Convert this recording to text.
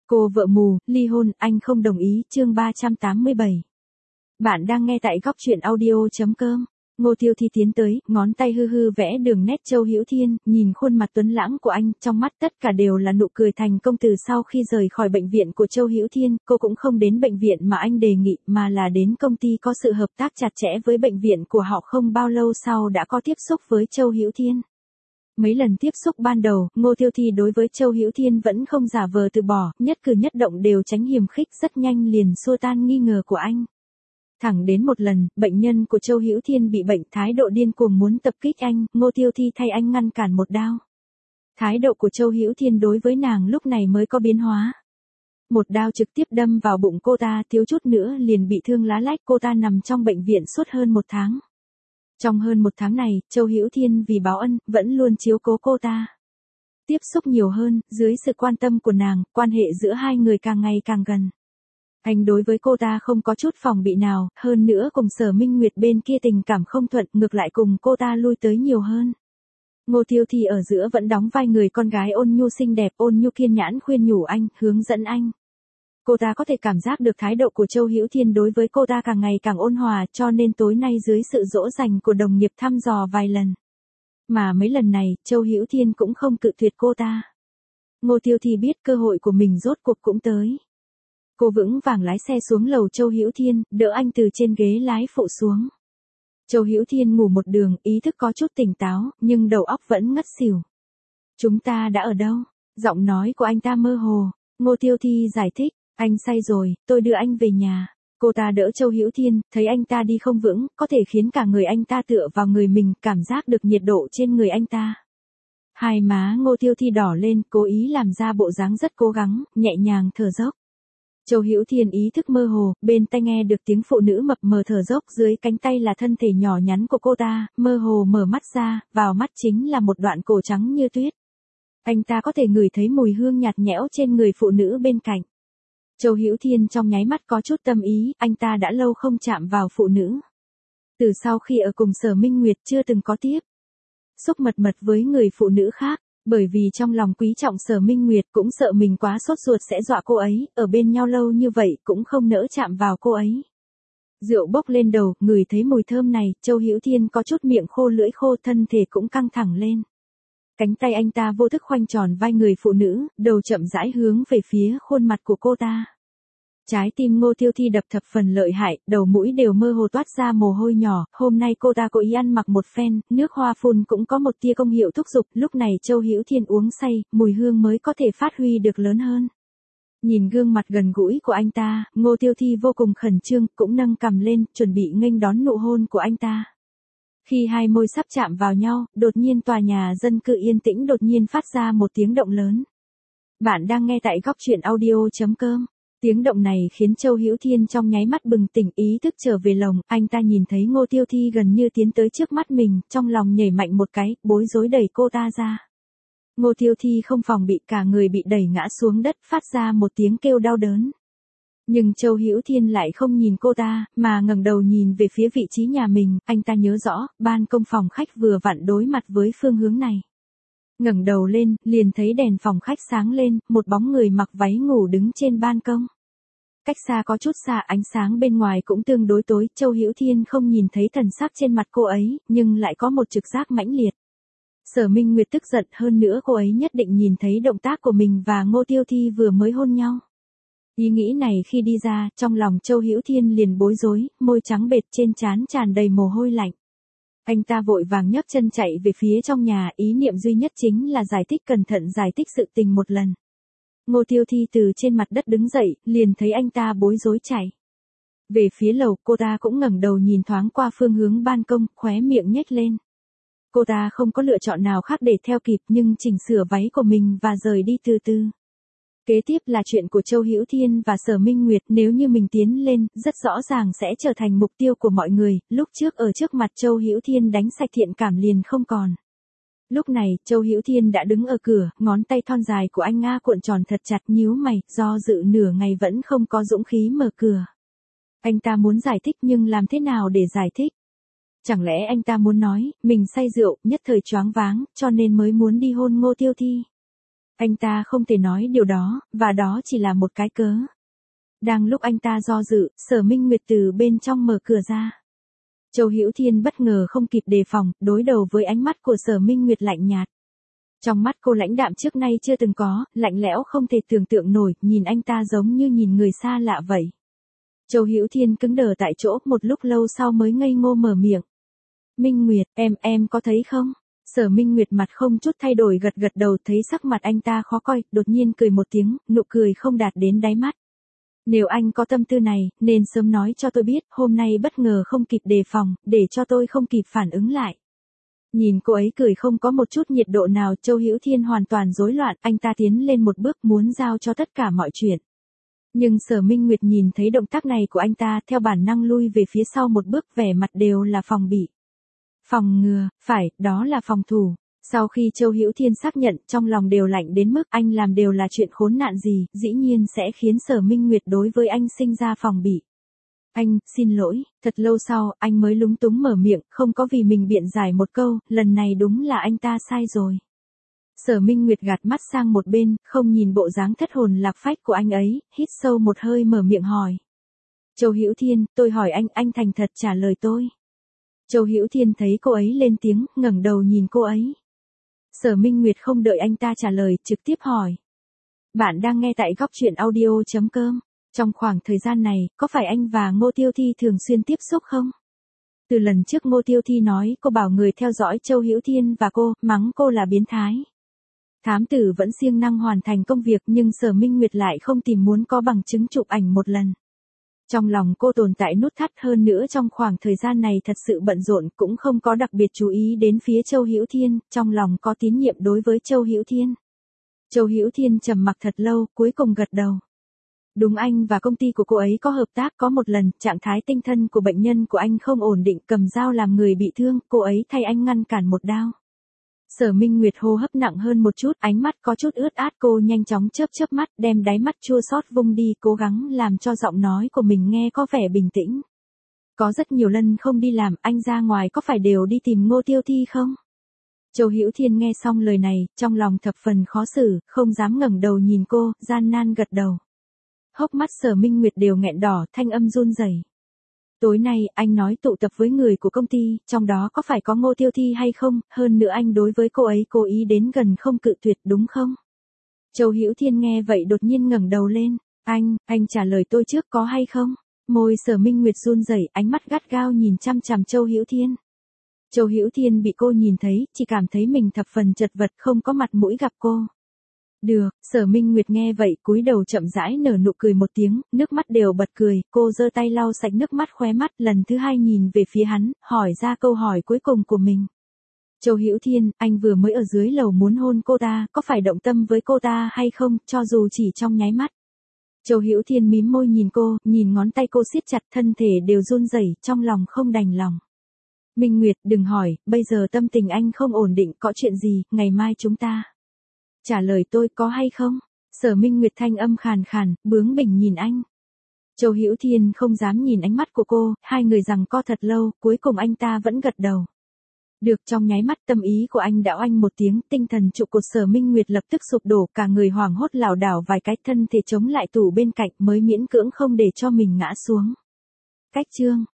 Cô vợ mù, ly hôn, anh không đồng ý, chương 387. Bạn đang nghe tại góc truyện audio.com. Ngô Tiêu Thi tiến tới, ngón tay hư hư vẽ đường nét Châu Hữu Thiên, nhìn khuôn mặt tuấn lãng của anh, trong mắt tất cả đều là nụ cười thành công. Từ sau khi rời khỏi bệnh viện của Châu Hữu Thiên, cô cũng không đến bệnh viện mà anh đề nghị, mà là đến công ty có sự hợp tác chặt chẽ với bệnh viện của họ. Không bao lâu sau đã có tiếp xúc với Châu Hữu Thiên. Mấy lần tiếp xúc ban đầu, Ngô Tiêu Thi đối với Châu Hữu Thiên vẫn không giả vờ từ bỏ, nhất cử nhất động đều tránh hiềm khích, rất nhanh liền xua tan nghi ngờ của anh. Thẳng đến một lần, bệnh nhân của Châu Hữu Thiên bị bệnh, thái độ điên cuồng muốn tập kích anh, Ngô Tiêu Thi thay anh ngăn cản một đao. Thái độ của Châu Hữu Thiên đối với nàng lúc này mới có biến hóa. Một đao trực tiếp đâm vào bụng cô ta, thiếu chút nữa liền bị thương lá lách. Cô ta nằm trong bệnh viện suốt hơn 1 tháng. Trong hơn 1 tháng này, Châu Hữu Thiên vì báo ân, vẫn luôn chiếu cố cô ta. Tiếp xúc nhiều hơn, dưới sự quan tâm của nàng, quan hệ giữa hai người càng ngày càng gần. Anh đối với cô ta không có chút phòng bị nào, hơn nữa cùng Sở Minh Nguyệt bên kia tình cảm không thuận, ngược lại cùng cô ta lui tới nhiều hơn. Ngô Tiêu Thi ở giữa vẫn đóng vai người con gái ôn nhu xinh đẹp, ôn nhu kiên nhẫn khuyên nhủ anh, hướng dẫn anh. Cô ta có thể cảm giác được thái độ của Châu Hữu Thiên đối với cô ta càng ngày càng ôn hòa, cho nên tối nay dưới sự dỗ dành của đồng nghiệp thăm dò vài lần. Mà mấy lần này, Châu Hữu Thiên cũng không cự tuyệt cô ta. Ngô Tiêu Thi biết cơ hội của mình rốt cuộc cũng tới. Cô vững vàng lái xe xuống lầu Châu Hữu Thiên, đỡ anh từ trên ghế lái phụ xuống. Châu Hữu Thiên ngủ một đường, ý thức có chút tỉnh táo, nhưng đầu óc vẫn ngất xỉu. Chúng ta đã ở đâu? Giọng nói của anh ta mơ hồ. Ngô Tiêu Thi giải thích. Anh say rồi, tôi đưa anh về nhà. Cô ta đỡ Châu Hữu Thiên, thấy anh ta đi không vững, có thể khiến cả người anh ta tựa vào người mình, cảm giác được nhiệt độ trên người anh ta. Hai má Ngô Tiêu Thi đỏ lên, cố ý làm ra bộ dáng rất cố gắng, nhẹ nhàng thở dốc. Châu Hữu Thiên ý thức mơ hồ, bên tai nghe được tiếng phụ nữ mập mờ thở dốc, dưới cánh tay là thân thể nhỏ nhắn của cô ta, mơ hồ mở mắt ra, vào mắt chính là một đoạn cổ trắng như tuyết. Anh ta có thể ngửi thấy mùi hương nhạt nhẽo trên người phụ nữ bên cạnh. Châu Hữu Thiên trong nháy mắt có chút tâm ý, anh ta đã lâu không chạm vào phụ nữ. Từ sau khi ở cùng Sở Minh Nguyệt chưa từng có tiếp xúc mật mật với người phụ nữ khác, bởi vì trong lòng quý trọng Sở Minh Nguyệt, cũng sợ mình quá sốt ruột sẽ dọa cô ấy, ở bên nhau lâu như vậy cũng không nỡ chạm vào cô ấy. Rượu bốc lên đầu, ngửi thấy mùi thơm này, Châu Hữu Thiên có chút miệng khô lưỡi khô, thân thể cũng căng thẳng lên. Cánh tay anh ta vô thức khoanh tròn vai người phụ nữ, đầu chậm rãi hướng về phía khuôn mặt của cô ta. Trái tim Ngô Tiêu Thi đập thập phần lợi hại, đầu mũi đều mơ hồ toát ra mồ hôi nhỏ. Hôm nay cô ta cố ý ăn mặc một phen, nước hoa phun cũng có một tia công hiệu thúc giục. Lúc này Châu Hữu Thiên uống say, mùi hương mới có thể phát huy được lớn hơn. Nhìn gương mặt gần gũi của anh ta, Ngô Tiêu Thi vô cùng khẩn trương, cũng nâng cằm lên, chuẩn bị nghênh đón nụ hôn của anh ta. Khi hai môi sắp chạm vào nhau, đột nhiên tòa nhà dân cư yên tĩnh đột nhiên phát ra một tiếng động lớn. Bạn đang nghe tại góc truyện audio.com. Tiếng động này khiến Châu Hữu Thiên trong nháy mắt bừng tỉnh, ý thức trở về lồng, anh ta nhìn thấy Ngô Tiêu Thi gần như tiến tới trước mắt mình, trong lòng nhảy mạnh một cái, bối rối đẩy cô ta ra. Ngô Tiêu Thi không phòng bị, cả người bị đẩy ngã xuống đất, phát ra một tiếng kêu đau đớn. Nhưng Châu Hữu Thiên lại không nhìn cô ta, mà ngẩng đầu nhìn về phía vị trí nhà mình, anh ta nhớ rõ, ban công phòng khách vừa vặn đối mặt với phương hướng này. Ngẩng đầu lên, liền thấy đèn phòng khách sáng lên, một bóng người mặc váy ngủ đứng trên ban công. Cách xa có chút xa, ánh sáng bên ngoài cũng tương đối tối, Châu Hữu Thiên không nhìn thấy thần sắc trên mặt cô ấy, nhưng lại có một trực giác mãnh liệt. Sở Minh Nguyệt tức giận, hơn nữa cô ấy nhất định nhìn thấy động tác của mình và Ngô Tiêu Thi vừa mới hôn nhau. Ý nghĩ này khi đi ra, trong lòng Châu Hữu Thiên liền bối rối, môi trắng bệt, trên trán tràn đầy mồ hôi lạnh. Anh ta vội vàng nhấc chân chạy về phía trong nhà, ý niệm duy nhất chính là giải thích, cẩn thận giải thích sự tình một lần. Ngô Tiêu Thi từ trên mặt đất đứng dậy, liền thấy anh ta bối rối chạy về phía lầu, cô ta cũng ngẩng đầu nhìn thoáng qua phương hướng ban công, khóe miệng nhếch lên. Cô ta không có lựa chọn nào khác để theo kịp, nhưng chỉnh sửa váy của mình và rời đi từ từ. Kế tiếp là chuyện của Châu Hữu Thiên và Sở Minh Nguyệt, nếu như mình tiến lên, rất rõ ràng sẽ trở thành mục tiêu của mọi người, lúc trước ở trước mặt Châu Hữu Thiên đánh sạch thiện cảm liền không còn. Lúc này, Châu Hữu Thiên đã đứng ở cửa, ngón tay thon dài của anh cuộn tròn thật chặt, nhíu mày, do dự nửa ngày vẫn không có dũng khí mở cửa. Anh ta muốn giải thích nhưng làm thế nào để giải thích? Chẳng lẽ anh ta muốn nói, mình say rượu, nhất thời choáng váng, cho nên mới muốn đi hôn Ngô Tiêu Thi? Anh ta không thể nói điều đó, và đó chỉ là một cái cớ. Đang lúc anh ta do dự, Sở Minh Nguyệt từ bên trong mở cửa ra. Châu Hữu Thiên bất ngờ không kịp đề phòng, đối đầu với ánh mắt của Sở Minh Nguyệt lạnh nhạt. Trong mắt cô lãnh đạm trước nay chưa từng có, lạnh lẽo không thể tưởng tượng nổi, nhìn anh ta giống như nhìn người xa lạ vậy. Châu Hữu Thiên cứng đờ tại chỗ, một lúc lâu sau mới ngây ngô mở miệng. Minh Nguyệt, em có thấy không? Sở Minh Nguyệt mặt không chút thay đổi gật gật đầu, thấy sắc mặt anh ta khó coi, đột nhiên cười một tiếng, nụ cười không đạt đến đáy mắt. Nếu anh có tâm tư này, nên sớm nói cho tôi biết, hôm nay bất ngờ không kịp đề phòng, để cho tôi không kịp phản ứng lại. Nhìn cô ấy cười không có một chút nhiệt độ nào, Châu Hữu Thiên hoàn toàn rối loạn, anh ta tiến lên một bước muốn giao cho tất cả mọi chuyện. Nhưng Sở Minh Nguyệt nhìn thấy động tác này của anh ta, theo bản năng lui về phía sau một bước, vẻ mặt đều là phòng bị. Phòng ngừa, phải, đó là phòng thủ. Sau khi Châu Hữu Thiên xác nhận, trong lòng đều lạnh đến mức anh làm đều là chuyện khốn nạn gì, dĩ nhiên sẽ khiến Sở Minh Nguyệt đối với anh sinh ra phòng bị. Anh, xin lỗi, thật lâu sau, anh mới lúng túng mở miệng, không có vì mình biện giải một câu, lần này đúng là anh ta sai rồi. Sở Minh Nguyệt gạt mắt sang một bên, không nhìn bộ dáng thất hồn lạc phách của anh ấy, hít sâu một hơi mở miệng hỏi. Châu Hữu Thiên, tôi hỏi anh thành thật trả lời tôi. Châu Hữu Thiên thấy cô ấy lên tiếng, ngẩng đầu nhìn cô ấy. Sở Minh Nguyệt không đợi anh ta trả lời, trực tiếp hỏi. Bạn đang nghe tại góc truyện audio.com. Trong khoảng thời gian này, có phải anh và Ngô Tiêu Thi thường xuyên tiếp xúc không? Từ lần trước Ngô Tiêu Thi nói cô bảo người theo dõi Châu Hữu Thiên và cô, mắng cô là biến thái. Thám tử vẫn siêng năng hoàn thành công việc nhưng Sở Minh Nguyệt lại không tìm muốn có bằng chứng chụp ảnh một lần. Trong lòng cô tồn tại nút thắt, hơn nữa trong khoảng thời gian này thật sự bận rộn, cũng không có đặc biệt chú ý đến phía Châu Hữu Thiên, trong lòng có tín nhiệm đối với Châu Hữu Thiên. Châu Hữu Thiên trầm mặc thật lâu, cuối cùng gật đầu. Đúng, anh và công ty của cô ấy có hợp tác, có một lần, trạng thái tinh thần của bệnh nhân của anh không ổn định, cầm dao làm người bị thương, cô ấy thay anh ngăn cản một đao. Sở Minh Nguyệt hô hấp nặng hơn một chút, ánh mắt có chút ướt át, cô nhanh chóng chớp mắt, đem đáy mắt chua xót vung đi, cố gắng làm cho giọng nói của mình nghe có vẻ bình tĩnh. Có rất nhiều lần không đi làm, anh ra ngoài có phải đều đi tìm Ngô Tiêu Thi không? Châu Hữu Thiên nghe xong lời này, trong lòng thập phần khó xử, không dám ngẩng đầu nhìn cô, gian nan gật đầu. Hốc mắt Sở Minh Nguyệt đều nghẹn đỏ, thanh âm run rẩy. Tối nay, anh nói tụ tập với người của công ty, trong đó có phải có Ngô Tiêu Thi hay không, hơn nữa anh đối với cô ấy cố ý đến gần không cự tuyệt đúng không? Châu Hữu Thiên nghe vậy đột nhiên ngẩng đầu lên, anh trả lời tôi trước có hay không? Môi Sở Minh Nguyệt run rẩy, ánh mắt gắt gao nhìn chăm chằm Châu Hữu Thiên. Châu Hữu Thiên bị cô nhìn thấy, chỉ cảm thấy mình thập phần chật vật, không có mặt mũi gặp cô. Được, Sở Minh Nguyệt nghe vậy cúi đầu chậm rãi nở nụ cười một tiếng, nước mắt đều bật cười, cô giơ tay lau sạch nước mắt khóe mắt, lần thứ hai nhìn về phía hắn, hỏi ra câu hỏi cuối cùng của mình. Châu Hữu Thiên, anh vừa mới ở dưới lầu muốn hôn cô ta, có phải động tâm với cô ta hay không, cho dù chỉ trong nháy mắt. Châu Hữu Thiên mím môi nhìn cô, nhìn ngón tay cô siết chặt, thân thể đều run rẩy, trong lòng không đành lòng. Minh Nguyệt, đừng hỏi, bây giờ tâm tình anh không ổn định, có chuyện gì, ngày mai chúng ta. Trả lời tôi có hay không? Sở Minh Nguyệt thanh âm khàn khàn, bướng bỉnh nhìn anh. Châu Hữu Thiên không dám nhìn ánh mắt của cô, hai người giằng co thật lâu, cuối cùng anh ta vẫn gật đầu. Được, trong nháy mắt tâm ý của anh đã oanh một tiếng, tinh thần trụ cột Sở Minh Nguyệt lập tức sụp đổ, cả người hoảng hốt lảo đảo vài cái, thân thể chống lại tủ bên cạnh mới miễn cưỡng không để cho mình ngã xuống. Cách chương